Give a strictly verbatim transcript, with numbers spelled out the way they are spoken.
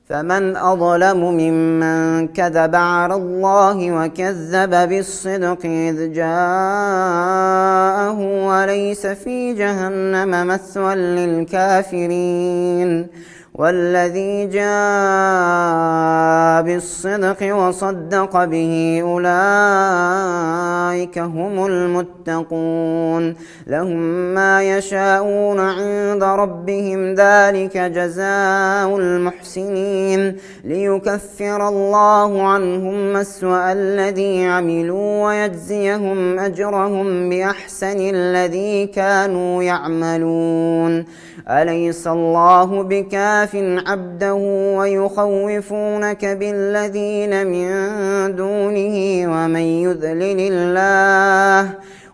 فمن أظلم ممن كذب على الله وكذب بالصدق إذ جاءه وليس في جهنم مثوى للكافرين والذي جاء بالصدق وصدق به أولئك هم المتقون لهم ما يشاءون عند ربهم ذلك جزاء المحسنين ليكفر الله عنهم أسوأ الذي عملوا ويجزيهم أجرهم بأحسن الذي كانوا يعملون أليس الله بكاف عبده ويخوفونك بالذين من دونه ومن يذلل الله